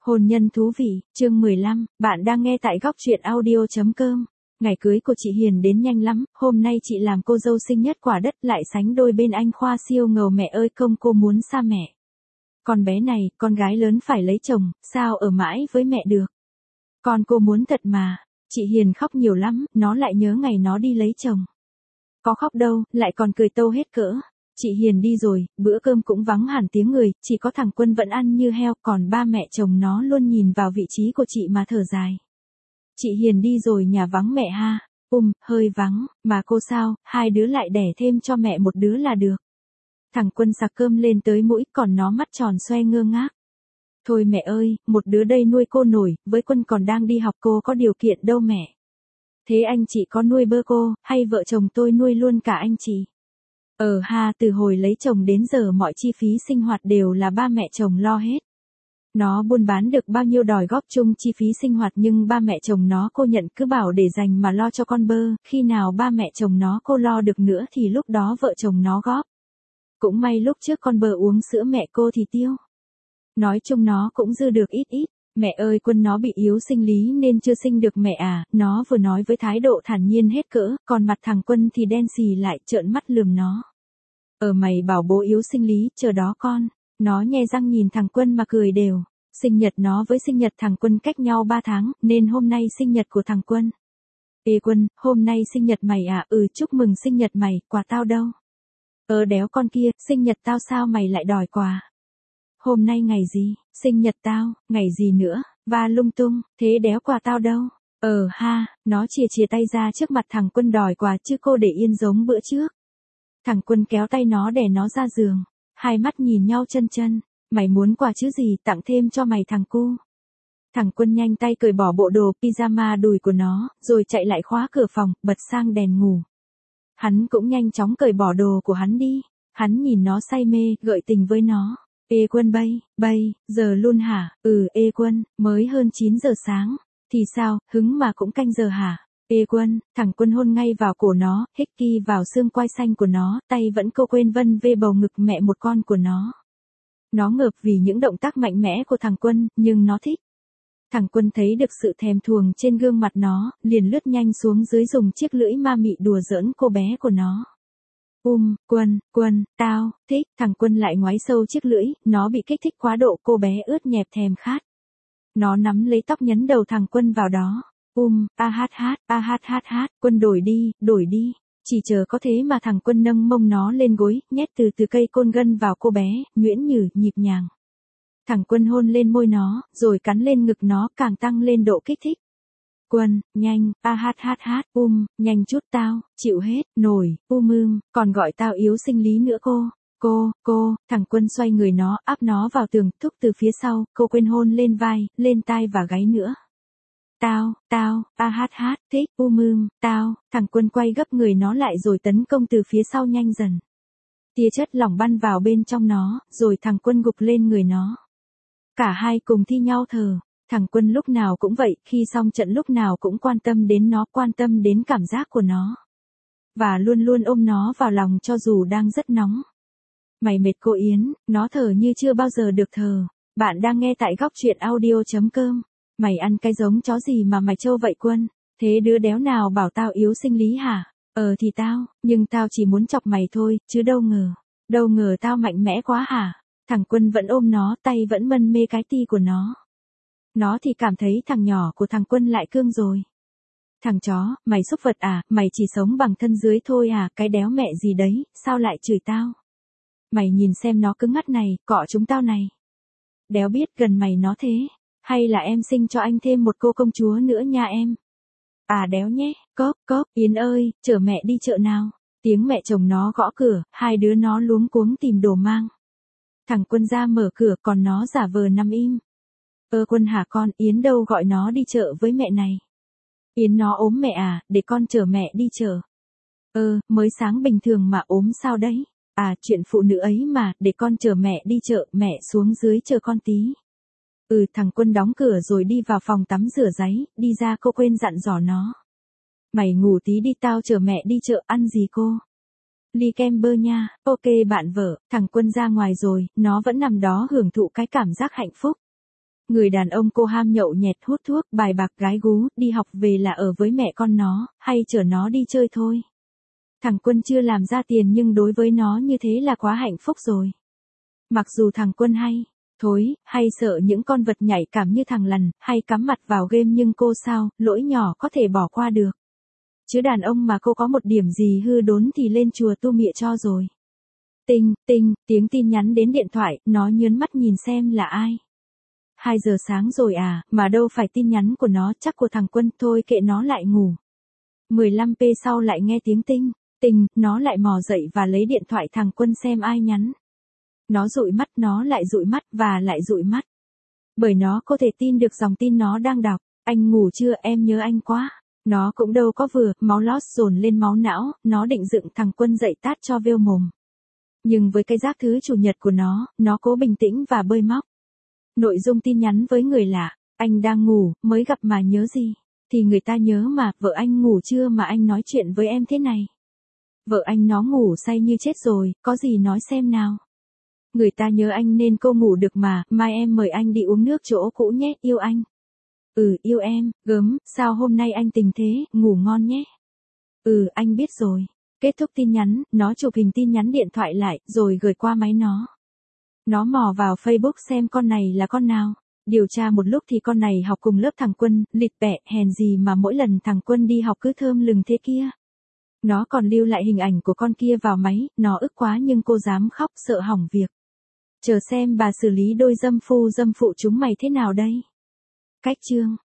Hôn nhân thú vị, chương 15, bạn đang nghe tại góc truyện audio.com. Ngày cưới của chị Hiền đến nhanh lắm, hôm nay chị làm cô dâu xinh nhất quả đất lại sánh đôi bên anh Khoa siêu ngầu mẹ ơi công cô muốn xa mẹ. Con bé này, con gái lớn phải lấy chồng, sao ở mãi với mẹ được. Con cô muốn thật mà, chị Hiền khóc nhiều lắm, nó lại nhớ ngày nó đi lấy chồng. Có khóc đâu, lại còn cười tâu hết cỡ. Chị Hiền đi rồi, bữa cơm cũng vắng hẳn tiếng người, chỉ có thằng Quân vẫn ăn như heo, còn ba mẹ chồng nó luôn nhìn vào vị trí của chị mà thở dài. Chị Hiền đi rồi nhà vắng mẹ ha, hơi vắng, mà cô sao, hai đứa lại đẻ thêm cho mẹ một đứa là được. Thằng Quân sặc cơm lên tới mũi, còn nó mắt tròn xoe ngơ ngác. Thôi mẹ ơi, một đứa đây nuôi cô nổi, với Quân còn đang đi học cô có điều kiện đâu mẹ. Thế anh chị có nuôi bơ cô, hay vợ chồng tôi nuôi luôn cả anh chị? Từ hồi lấy chồng đến giờ mọi chi phí sinh hoạt đều là ba mẹ chồng lo hết. Nó buôn bán được bao nhiêu đòi góp chung chi phí sinh hoạt nhưng ba mẹ chồng nó cô nhận cứ bảo để dành mà lo cho con bơ, khi nào ba mẹ chồng nó cô lo được nữa thì lúc đó vợ chồng nó góp. Cũng may lúc trước con bơ uống sữa mẹ cô thì tiêu. Nói chung nó cũng dư được ít ít. Mẹ ơi Quân nó bị yếu sinh lý nên chưa sinh được mẹ à, nó vừa nói với thái độ thản nhiên hết cỡ, còn mặt thằng Quân thì đen xì lại trợn mắt lườm nó. Mày bảo bố yếu sinh lý, chờ đó con. Nó nhe răng nhìn thằng Quân mà cười đều. Sinh nhật nó với sinh nhật thằng Quân cách nhau 3 tháng, nên hôm nay sinh nhật của thằng Quân. Ê Quân, hôm nay sinh nhật mày à? Chúc mừng sinh nhật mày, quà tao đâu? Đéo con kia, sinh nhật tao sao mày lại đòi quà? Hôm nay ngày gì? Sinh nhật tao, ngày gì nữa? Và lung tung, thế đéo quà tao đâu? Nó chìa tay ra trước mặt thằng Quân đòi quà chứ cô để yên giống bữa trước. Thằng Quân kéo tay nó đè nó ra giường. Hai mắt nhìn nhau chân chân. Mày muốn quà chứ gì, tặng thêm cho mày thằng cu. Thằng Quân nhanh tay cởi bỏ bộ đồ pyjama đùi của nó, rồi chạy lại khóa cửa phòng, bật sang đèn ngủ. Hắn cũng nhanh chóng cởi bỏ đồ của hắn đi. Hắn nhìn nó say mê, gợi tình với nó. Ê Quân giờ luôn hả? Ê Quân, mới hơn 9 giờ sáng. Thì sao, hứng mà cũng canh giờ hả? Ê Quân, thằng Quân hôn ngay vào cổ nó, hít ki vào xương quai xanh của nó, tay vẫn câu quên vân vê bầu ngực mẹ một con của nó. Nó ngợp vì những động tác mạnh mẽ của thằng Quân, nhưng nó thích. Thằng Quân thấy được sự thèm thuồng trên gương mặt nó, liền lướt nhanh xuống dưới dùng chiếc lưỡi ma mị đùa giỡn cô bé của nó. Quân, tao, thích, thằng Quân lại ngoáy sâu chiếc lưỡi, nó bị kích thích quá độ cô bé ướt nhẹp thèm khát. Nó nắm lấy tóc nhấn đầu thằng Quân vào đó. Quân đổi đi, chỉ chờ có thế mà thằng Quân nâng mông nó lên gối, nhét từ cây côn gân vào cô bé, nhuyễn nhử, nhịp nhàng. Thằng Quân hôn lên môi nó, rồi cắn lên ngực nó càng tăng lên độ kích thích. Quân, nhanh, nhanh chút tao, chịu hết, nổi, còn gọi tao yếu sinh lý nữa cô, thằng Quân xoay người nó, áp nó vào tường, thúc từ phía sau, cô quên hôn lên vai, lên tai và gáy nữa. Tao, thích, tao, thằng Quân quay gấp người nó lại rồi tấn công từ phía sau nhanh dần. Tia chất lỏng bắn vào bên trong nó, rồi thằng Quân gục lên người nó. Cả hai cùng thi nhau thở. Thằng Quân lúc nào cũng vậy, khi xong trận lúc nào cũng quan tâm đến nó, quan tâm đến cảm giác của nó. Và luôn luôn ôm nó vào lòng cho dù đang rất nóng. Mày mệt cô Yến, nó thở như chưa bao giờ được thở. Bạn đang nghe tại góc truyện audio.com. Mày ăn cái giống chó gì mà mày trâu vậy Quân? Thế đứa đéo nào bảo tao yếu sinh lý hả? Thì tao, nhưng tao chỉ muốn chọc mày thôi, chứ đâu ngờ tao mạnh mẽ quá hả? Thằng Quân vẫn ôm nó, tay vẫn mân mê cái ti của nó. Nó thì cảm thấy thằng nhỏ của thằng Quân lại cương rồi. Thằng chó, mày xúc vật à, mày chỉ sống bằng thân dưới thôi à, cái đéo mẹ gì đấy, sao lại chửi tao? Mày nhìn xem nó cứng ngắt này, cọ chúng tao này. Đéo biết gần mày nó thế, hay là em sinh cho anh thêm một cô công chúa nữa nha em. Đéo nhé, cốp, Yến ơi, chở mẹ đi chợ nào. Tiếng mẹ chồng nó gõ cửa, hai đứa nó luống cuống tìm đồ mang. Thằng Quân ra mở cửa còn nó giả vờ nằm im. Quân hả con, Yến đâu gọi nó đi chợ với mẹ này. Yến nó ốm mẹ à, để con chở mẹ đi chợ. Mới sáng bình thường mà ốm sao đấy? Chuyện phụ nữ ấy mà, để con chở mẹ đi chợ, mẹ xuống dưới chờ con tí. Thằng Quân đóng cửa rồi đi vào phòng tắm rửa ráy, đi ra cô quên dặn dò nó. Mày ngủ tí đi tao chở mẹ đi chợ, ăn gì cô? Ly kem bơ nha, ok bạn vợ, thằng Quân ra ngoài rồi, nó vẫn nằm đó hưởng thụ cái cảm giác hạnh phúc. Người đàn ông cô ham nhậu nhẹt hút thuốc, bài bạc gái gú, đi học về là ở với mẹ con nó, hay chở nó đi chơi thôi. Thằng Quân chưa làm ra tiền nhưng đối với nó như thế là quá hạnh phúc rồi. Mặc dù thằng Quân hay sợ những con vật nhạy cảm như thằng lằn, hay cắm mặt vào game nhưng cô sao, lỗi nhỏ có thể bỏ qua được. Chứ đàn ông mà cô có một điểm gì hư đốn thì lên chùa tu mịa cho rồi. Tinh, tiếng tin nhắn đến điện thoại, nó nhớn mắt nhìn xem là ai. 2 giờ sáng rồi à, mà đâu phải tin nhắn của nó, chắc của thằng Quân, thôi kệ nó lại ngủ. 15p sau lại nghe tiếng tinh, nó lại mò dậy và lấy điện thoại thằng Quân xem ai nhắn. Nó dụi mắt, nó lại dụi mắt và lại dụi mắt. Bởi nó có thể tin được dòng tin nó đang đọc, anh ngủ chưa, em nhớ anh quá. Nó cũng đâu có vừa, máu lót dồn lên máu não, nó định dựng thằng Quân dậy tát cho vêu mồm. Nhưng với cái giác thứ chủ nhật của nó cố bình tĩnh và bơi móc. Nội dung tin nhắn với người lạ, anh đang ngủ, mới gặp mà nhớ gì? Thì người ta nhớ mà, vợ anh ngủ chưa mà anh nói chuyện với em thế này. Vợ anh nó ngủ say như chết rồi, có gì nói xem nào. Người ta nhớ anh nên cô ngủ được mà, mai em mời anh đi uống nước chỗ cũ nhé, yêu anh. Ừ, yêu em, gớm, sao hôm nay anh tình thế, ngủ ngon nhé. Ừ, anh biết rồi. Kết thúc tin nhắn, nó chụp hình tin nhắn điện thoại lại, rồi gửi qua máy nó. Nó mò vào Facebook xem con này là con nào. Điều tra một lúc thì con này học cùng lớp thằng Quân, lịt bẹ, hèn gì mà mỗi lần thằng Quân đi học cứ thơm lừng thế kia. Nó còn lưu lại hình ảnh của con kia vào máy, nó ức quá nhưng cô dám khóc, sợ hỏng việc. Chờ xem bà xử lý đôi dâm phu dâm phụ chúng mày thế nào đây. Cách chương